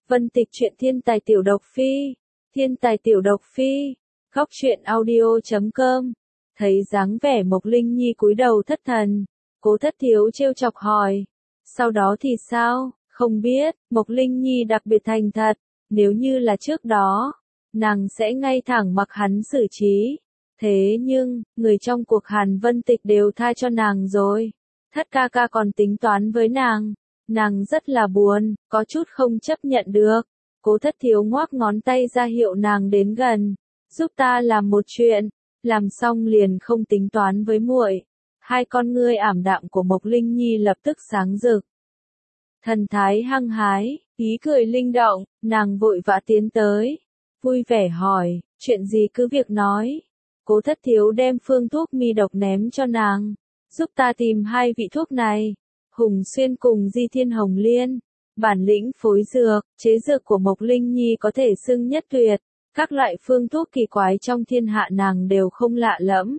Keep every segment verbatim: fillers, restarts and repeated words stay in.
Vân Tịch truyện thiên tài tiểu độc phi, thiên tài tiểu độc phi, góc truyện audio chấm com. Thấy dáng vẻ Mộc Linh Nhi cúi đầu thất thần, Cố Thất Thiếu trêu chọc hỏi, sau đó thì sao, không biết. Mộc Linh Nhi đặc biệt thành thật, nếu như là trước đó, nàng sẽ ngay thẳng mặc hắn xử trí. Thế nhưng, người trong cuộc Hàn Vân Tịch đều tha cho nàng rồi. Thất ca ca còn tính toán với nàng. Nàng rất là buồn, có chút không chấp nhận được. Cố Thất Thiếu ngoác ngón tay ra hiệu nàng đến gần. Giúp ta làm một chuyện. Làm xong liền không tính toán với muội. Hai con ngươi ảm đạm của Mộc Linh Nhi lập tức sáng rực. Thần thái hăng hái, ý cười linh động, nàng vội vã tiến tới. Vui vẻ hỏi, chuyện gì cứ việc nói. Cố Thất Thiếu đem phương thuốc mi độc ném cho nàng. Giúp ta tìm hai vị thuốc này. Hùng Xuyên cùng Di Thiên Hồng Liên. Bản lĩnh phối dược, chế dược của Mộc Linh Nhi có thể xưng nhất tuyệt. Các loại phương thuốc kỳ quái trong thiên hạ nàng đều không lạ lẫm.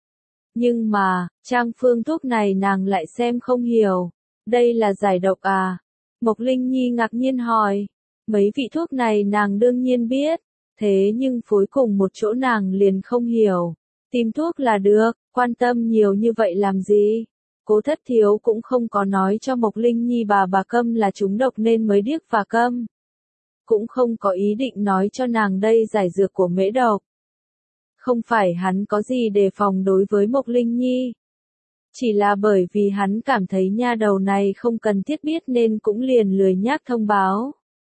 Nhưng mà, trang phương thuốc này nàng lại xem không hiểu. Đây là giải độc à? Mộc Linh Nhi ngạc nhiên hỏi. Mấy vị thuốc này nàng đương nhiên biết. Thế nhưng phối cùng một chỗ nàng liền không hiểu. Tìm thuốc là được, quan tâm nhiều như vậy làm gì? Cố Thất Thiếu cũng không có nói cho Mộc Linh Nhi bà bà câm là trúng độc nên mới điếc và câm. Cũng không có ý định nói cho nàng đây giải dược của mễ độc. Không phải hắn có gì đề phòng đối với Mộc Linh Nhi. Chỉ là bởi vì hắn cảm thấy nha đầu này không cần thiết biết nên cũng liền lười nhác thông báo.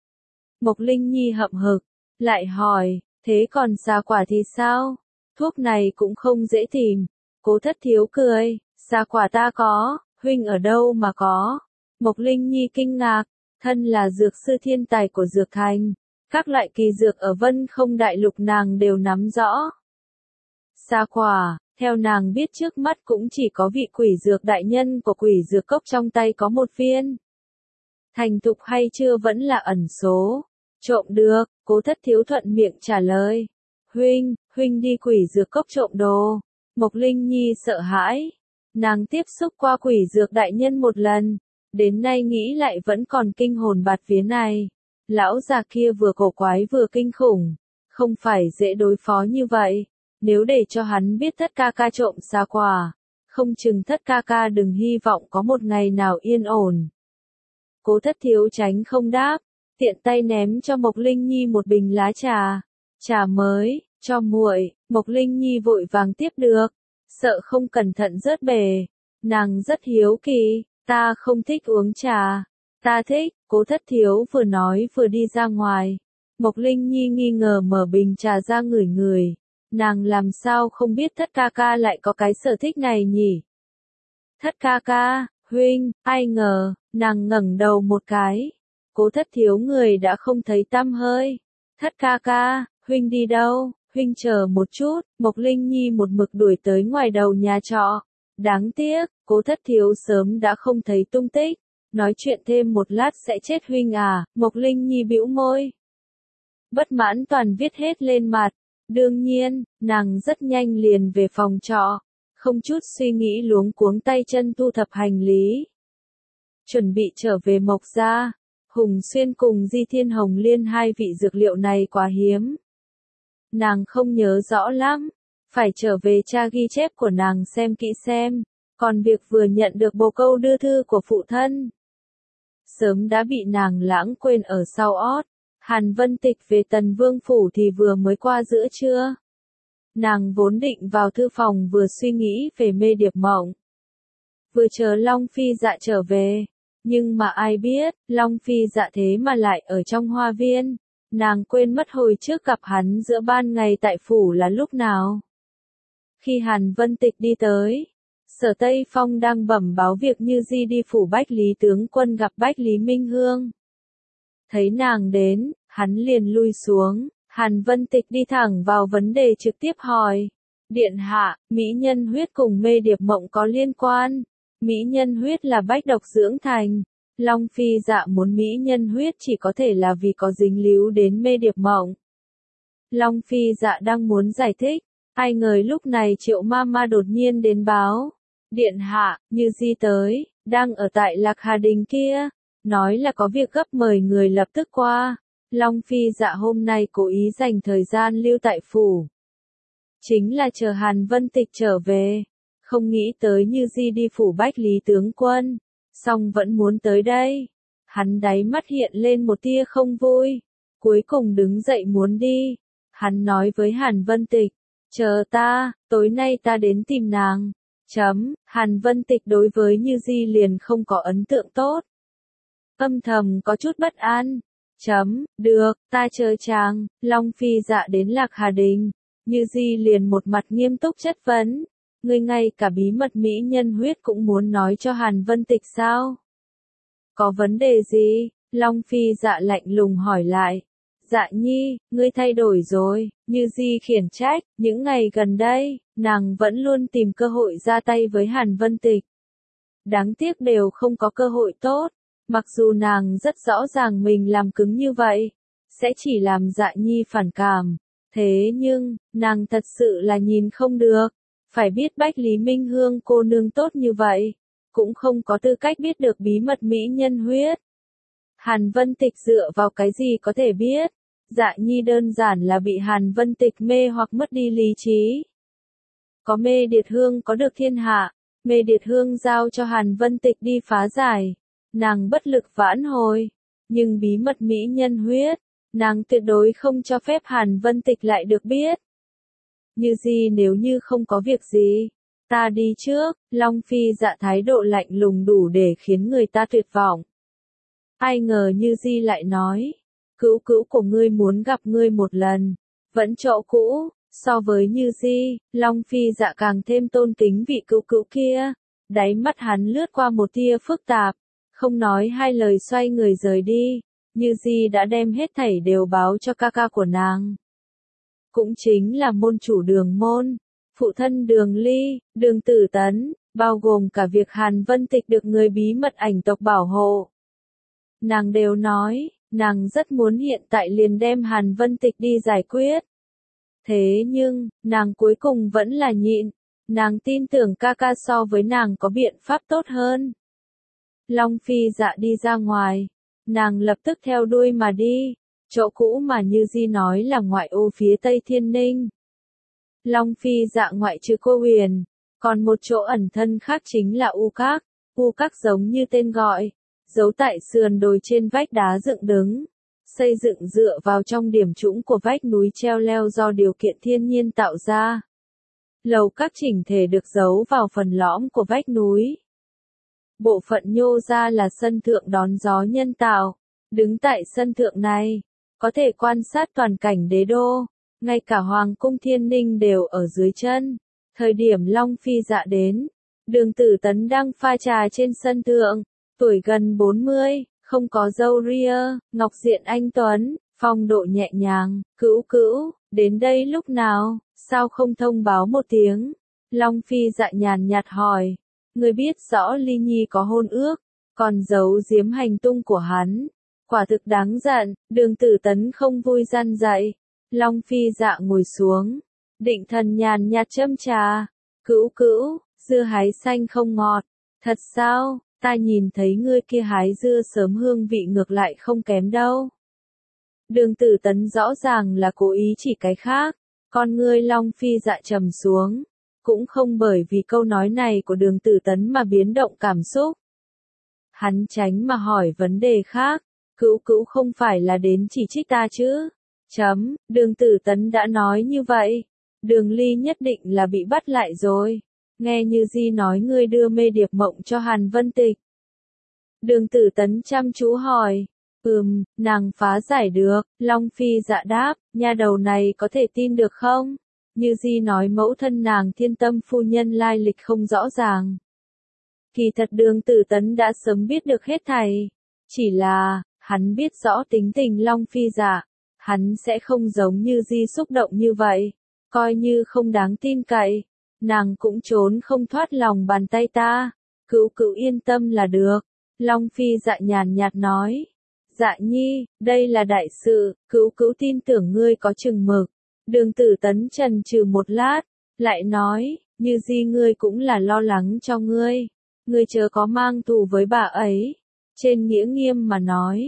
Mộc Linh Nhi hậm hực, lại hỏi, thế còn xà quả thì sao? Thuốc này cũng không dễ tìm. Cố Thất Thiếu cười, xà quả ta có, huynh ở đâu mà có? Mộc Linh Nhi kinh ngạc, thân là dược sư thiên tài của dược thành. Các loại kỳ dược ở Vân Không Đại Lục nàng đều nắm rõ. Xà quả, theo nàng biết trước mắt cũng chỉ có vị quỷ dược đại nhân của quỷ dược cốc trong tay có một viên. Thành thục hay chưa vẫn là ẩn số. Trộm được, Cố Thất Thiếu thuận miệng trả lời. Huynh, huynh đi quỷ dược cốc trộm đồ. Mộc Linh Nhi sợ hãi. Nàng tiếp xúc qua quỷ dược đại nhân một lần. Đến nay nghĩ lại vẫn còn kinh hồn bạt vía này. Lão già kia vừa cổ quái vừa kinh khủng. Không phải dễ đối phó như vậy. Nếu để cho hắn biết Thất ca ca trộm xà quả. Không chừng Thất ca ca đừng hy vọng có một ngày nào yên ổn. Cố Thất Thiếu tránh không đáp. Tiện tay ném cho Mộc Linh Nhi một bình lá trà. Trà mới, cho muội. Mộc Linh Nhi vội vàng tiếp được. Sợ không cẩn thận rớt bể. Nàng rất hiếu kỳ. Ta không thích uống trà. Ta thích. Cố Thất Thiếu vừa nói vừa đi ra ngoài. Mộc Linh Nhi nghi ngờ mở bình trà ra ngửi ngửi. Nàng làm sao không biết Thất ca ca lại có cái sở thích này nhỉ? Thất ca ca, huynh, ai ngờ, nàng ngẩng đầu một cái. Cố Thất Thiếu người đã không thấy tăm hơi. Thất ca ca, huynh đi đâu? Huynh chờ một chút. Mộc Linh Nhi một mực đuổi tới ngoài đầu nhà trọ. Đáng tiếc, Cố Thất Thiếu sớm đã không thấy tung tích. Nói chuyện thêm một lát sẽ chết huynh à? Mộc Linh Nhi bĩu môi. Bất mãn toàn viết hết lên mặt. Đương nhiên, nàng rất nhanh liền về phòng trọ. Không chút suy nghĩ luống cuống tay chân thu thập hành lý. Chuẩn bị trở về Mộc gia. Hùng Xuyên cùng Di Thiên Hồng Liên hai vị dược liệu này quá hiếm. Nàng không nhớ rõ lắm. Phải trở về tra ghi chép của nàng xem kỹ xem. Còn việc vừa nhận được bồ câu đưa thư của phụ thân. Sớm đã bị nàng lãng quên ở sau ót. Hàn Vân Tịch về Tần Vương Phủ thì vừa mới qua giữa trưa. Nàng vốn định vào thư phòng vừa suy nghĩ về mê điệp mộng. Vừa chờ Long Phi Dạ trở về. Nhưng mà ai biết, Long Phi Dạ thế mà lại ở trong hoa viên. Nàng quên mất hồi trước gặp hắn giữa ban ngày tại phủ là lúc nào. Khi Hàn Vân Tịch đi tới, Sở Tây Phong đang bẩm báo việc Như Di đi phủ Bách Lý tướng quân gặp Bách Lý Minh Hương. Thấy nàng đến, hắn liền lui xuống. Hàn Vân Tịch đi thẳng vào vấn đề trực tiếp hỏi. Điện hạ, mỹ nhân huyết cùng mê điệp mộng có liên quan. Mỹ nhân huyết là bách độc dưỡng thành. Long Phi Dạ muốn mỹ nhân huyết chỉ có thể là vì có dính líu đến mê điệp mộng. Long Phi Dạ đang muốn giải thích. Ai ngờ lúc này Triệu Ma Ma đột nhiên đến báo. Điện hạ, Như Di tới, đang ở tại Lạc Hà Đình kia. Nói là có việc gấp mời người lập tức qua. Long Phi Dạ hôm nay cố ý dành thời gian lưu tại phủ. Chính là chờ Hàn Vân Tịch trở về. Không nghĩ tới Như Di đi phủ Bách Lý tướng quân, song vẫn muốn tới đây. Hắn đáy mắt hiện lên một tia không vui, cuối cùng đứng dậy muốn đi. Hắn nói với Hàn Vân Tịch, chờ ta, tối nay ta đến tìm nàng. Chấm, Hàn Vân Tịch đối với Như Di liền không có ấn tượng tốt. Âm thầm có chút bất an. Chấm, được, ta chờ chàng. Long Phi Dạ đến Lạc Hà Đình. Như Di liền một mặt nghiêm túc chất vấn. Ngươi ngay cả bí mật mỹ nhân huyết cũng muốn nói cho Hàn Vân Tịch sao? Có vấn đề gì? Long Phi Dạ lạnh lùng hỏi lại. Dạ nhi, ngươi thay đổi rồi. Như Di khiển trách, những ngày gần đây, nàng vẫn luôn tìm cơ hội ra tay với Hàn Vân Tịch. Đáng tiếc đều không có cơ hội tốt. Mặc dù nàng rất rõ ràng mình làm cứng như vậy, sẽ chỉ làm Dạ nhi phản cảm. Thế nhưng, nàng thật sự là nhìn không được. Phải biết Bách Lý Minh Hương cô nương tốt như vậy, cũng không có tư cách biết được bí mật mỹ nhân huyết. Hàn Vân Tịch dựa vào cái gì có thể biết? Dạ nhi đơn giản là bị Hàn Vân Tịch mê hoặc mất đi lý trí. Có Mê Điệt Hương có được thiên hạ, Mê Điệt Hương giao cho Hàn Vân Tịch đi phá giải. Nàng bất lực vãn hồi, nhưng bí mật mỹ nhân huyết, nàng tuyệt đối không cho phép Hàn Vân Tịch lại được biết. Như Di nếu như không có việc gì, ta đi trước. Long Phi Dạ thái độ lạnh lùng đủ để khiến người ta tuyệt vọng. Ai ngờ Như Di lại nói, cữu cữu của ngươi muốn gặp ngươi một lần, vẫn chỗ cũ. So với Như Di, Long Phi Dạ càng thêm tôn kính vị cữu cữu kia. Đáy mắt hắn lướt qua một tia phức tạp, không nói hai lời xoay người rời đi. Như Di đã đem hết thảy đều báo cho ca ca của nàng. Cũng chính là môn chủ Đường môn, phụ thân Đường Ly, Đường Tử Tấn, bao gồm cả việc Hàn Vân Tịch được người bí mật ảnh tộc bảo hộ. Nàng đều nói, nàng rất muốn hiện tại liền đem Hàn Vân Tịch đi giải quyết. Thế nhưng, nàng cuối cùng vẫn là nhịn, nàng tin tưởng ca ca so với nàng có biện pháp tốt hơn. Long Phi Dạ đi ra ngoài, nàng lập tức theo đuôi mà đi, chỗ cũ mà Như Di nói là ngoại ô phía Tây Thiên Ninh. Long Phi Dạ ngoại trừ Cô Huyền, còn một chỗ ẩn thân khác chính là U Các. U Các giống như tên gọi, giấu tại sườn đồi trên vách đá dựng đứng, xây dựng dựa vào trong điểm trũng của vách núi treo leo do điều kiện thiên nhiên tạo ra. Lầu các chỉnh thể được giấu vào phần lõm của vách núi. Bộ phận nhô ra là sân thượng đón gió nhân tạo. Đứng tại sân thượng này, có thể quan sát toàn cảnh đế đô, ngay cả Hoàng cung Thiên Ninh đều ở dưới chân. Thời điểm Long Phi Dạ đến, Đường Tử Tấn đang pha trà trên sân thượng, tuổi gần bốn mươi, không có râu ria, ngọc diện anh tuấn, phong độ nhẹ nhàng. Cữu cữu, đến đây lúc nào, sao không thông báo một tiếng? Long Phi Dạ nhàn nhạt hỏi. Người biết rõ Ly Nhi có hôn ước, còn giấu giếm hành tung của hắn. Quả thực đáng giận. Đường Tử Tấn không vui gian dạy. Long Phi Dạ ngồi xuống, định thần nhàn nhạt châm trà. Cữu cữu, dưa hái xanh không ngọt. Thật sao? Ta nhìn thấy ngươi kia hái dưa sớm hương vị ngược lại không kém đâu. Đường Tử Tấn rõ ràng là cố ý chỉ cái khác. Con ngươi Long Phi Dạ trầm xuống, cũng không bởi vì câu nói này của Đường Tử Tấn mà biến động cảm xúc. Hắn tránh mà hỏi vấn đề khác. Cữu cữu không phải là đến chỉ trích ta chứ? Chấm, Đường Tử Tấn đã nói như vậy. Đường Ly nhất định là bị bắt lại rồi. Nghe Như Di nói ngươi đưa mê điệp mộng cho Hàn Vân Tịch. Đường Tử Tấn chăm chú hỏi. Ừm, nàng phá giải được. Long Phi Dạ đáp, nha đầu này có thể tin được không? Như Di nói mẫu thân nàng Thiên Tâm phu nhân lai lịch không rõ ràng. Kỳ thật Đường Tử Tấn đã sớm biết được hết thảy. Chỉ là, hắn biết rõ tính tình Long Phi Dạ. Hắn sẽ không giống Như Di xúc động như vậy. Coi như không đáng tin cậy, nàng cũng trốn không thoát lòng bàn tay ta. Cữu cữu yên tâm là được. Long Phi Dạ nhàn nhạt nói. Dạ nhi, đây là đại sự, cữu cữu tin tưởng ngươi có chừng mực. Đường Tử Tấn chần chừ một lát, lại nói, Như Di ngươi cũng là lo lắng cho ngươi. Ngươi chớ có mang thù với bà ấy. Trên nghĩa nghiêm mà nói,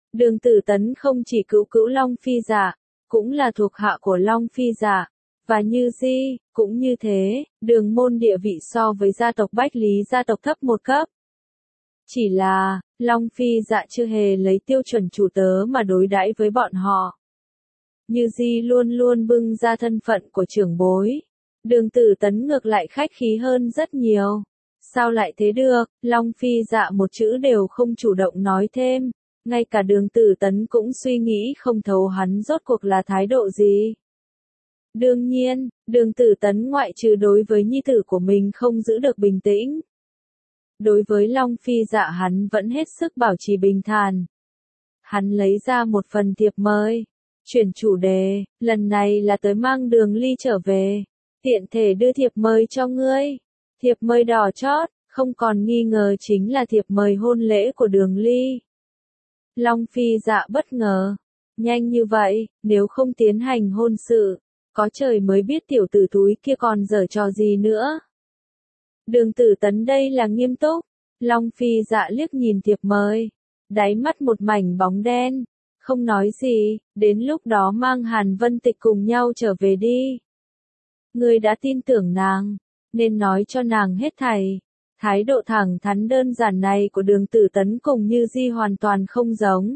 Đường Tử Tấn không chỉ cứu cứu Long Phi Dạ, cũng là thuộc hạ của Long Phi Dạ, và Như Di, cũng như thế, Đường môn địa vị so với gia tộc Bách Lý gia tộc thấp một cấp. Chỉ là, Long Phi Dạ chưa hề lấy tiêu chuẩn chủ tớ mà đối đãi với bọn họ. Như Di luôn luôn bưng ra thân phận của trưởng bối. Đường Tử Tấn ngược lại khách khí hơn rất nhiều. Sao lại thế được, Long Phi Dạ một chữ đều không chủ động nói thêm. Ngay cả Đường Tử Tấn cũng suy nghĩ không thấu hắn rốt cuộc là thái độ gì. Đương nhiên, Đường Tử Tấn ngoại trừ đối với nhi tử của mình không giữ được bình tĩnh. Đối với Long Phi Dạ hắn vẫn hết sức bảo trì bình thản. Hắn lấy ra một phần thiệp mời. Chuyển chủ đề, lần này là tới mang Đường Ly trở về. Tiện thể đưa thiệp mời cho ngươi. Thiệp mời đỏ chót, không còn nghi ngờ chính là thiệp mời hôn lễ của Đường Ly. Long Phi Dạ bất ngờ. Nhanh như vậy, nếu không tiến hành hôn sự, có trời mới biết tiểu tử túi kia còn giở trò gì nữa. Đường Tử Tấn đây là nghiêm túc. Long Phi Dạ liếc nhìn thiệp mời. Đáy mắt một mảnh bóng đen. Không nói gì, đến lúc đó mang Hàn Vân Tịch cùng nhau trở về đi. Ngươi đã tin tưởng nàng, nên nói cho nàng hết thảy. Thái độ thẳng thắn đơn giản này của Đường Tử Tấn cùng Như Di hoàn toàn không giống.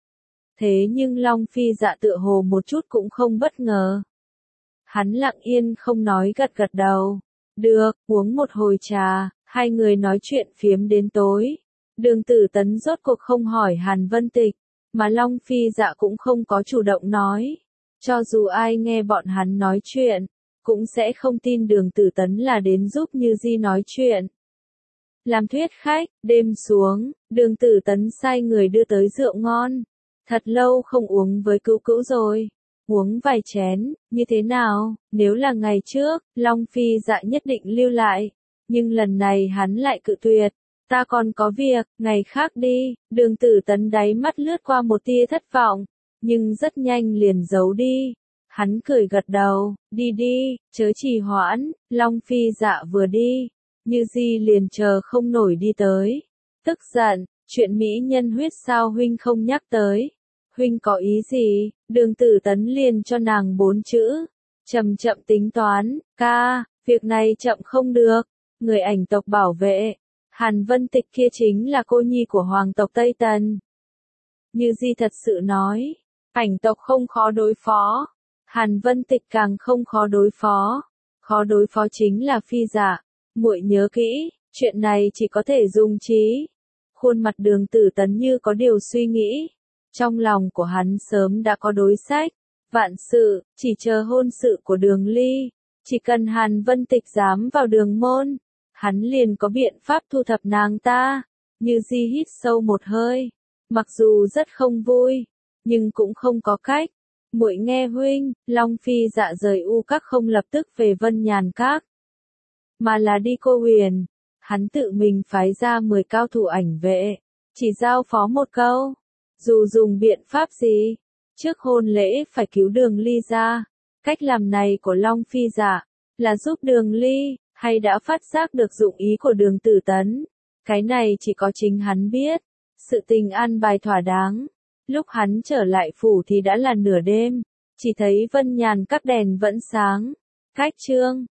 Thế nhưng Long Phi Dạ tựa hồ một chút cũng không bất ngờ. Hắn lặng yên không nói gật gật đầu. Được, uống một hồi trà, hai người nói chuyện phiếm đến tối. Đường Tử Tấn rốt cuộc không hỏi Hàn Vân Tịch, mà Long Phi Dạ cũng không có chủ động nói. Cho dù ai nghe bọn hắn nói chuyện, cũng sẽ không tin Đường Tử Tấn là đến giúp Như Di nói chuyện. Làm thuyết khách, đêm xuống, Đường Tử Tấn sai người đưa tới rượu ngon. Thật lâu không uống với cữu cữu rồi. Uống vài chén, như thế nào, nếu là ngày trước, Long Phi Dạ nhất định lưu lại. Nhưng lần này hắn lại cự tuyệt. Ta còn có việc, ngày khác đi. Đường Tử Tấn đáy mắt lướt qua một tia thất vọng, nhưng rất nhanh liền giấu đi. Hắn cười gật đầu, đi đi, chớ trì hoãn. Long Phi Dạ vừa đi, Như Di liền chờ không nổi đi tới. Tức giận, chuyện mỹ nhân huyết sao huynh không nhắc tới. Huynh có ý gì? Đường Tử Tấn liền cho nàng bốn chữ. Chậm chậm tính toán, ca, việc này chậm không được. Người ảnh tộc bảo vệ. Hàn Vân Tịch kia chính là cô nhi của hoàng tộc Tây Tần. Như Di thật sự nói, ảnh tộc không khó đối phó. Hàn Vân Tịch càng không khó đối phó. Khó đối phó chính là Phi Dạ. Muội nhớ kỹ, chuyện này chỉ có thể dùng trí. Khuôn mặt Đường Tử Tấn như có điều suy nghĩ. Trong lòng của hắn sớm đã có đối sách. Vạn sự, chỉ chờ hôn sự của Đường Ly. Chỉ cần Hàn Vân Tịch dám vào đường môn, hắn liền có biện pháp thu thập nàng ta. Như Di hít sâu một hơi. Mặc dù rất không vui, nhưng cũng không có cách. Muội nghe huynh, Long Phi Dạ rời U Các không lập tức về Vân Nhàn Các, mà là đi Cô Huyền. Hắn tự mình phái ra mười cao thủ ảnh vệ, chỉ giao phó một câu. Dù dùng biện pháp gì, trước hôn lễ phải cứu Đường Ly ra. Cách làm này của Long Phi Dạ, là giúp Đường Ly, hay đã phát giác được dụng ý của Đường Tử Tấn. Cái này chỉ có chính hắn biết. Sự tình an bài thỏa đáng. Lúc hắn trở lại phủ thì đã là nửa đêm. Chỉ thấy Vân Nhàn Các đèn vẫn sáng. Cách chương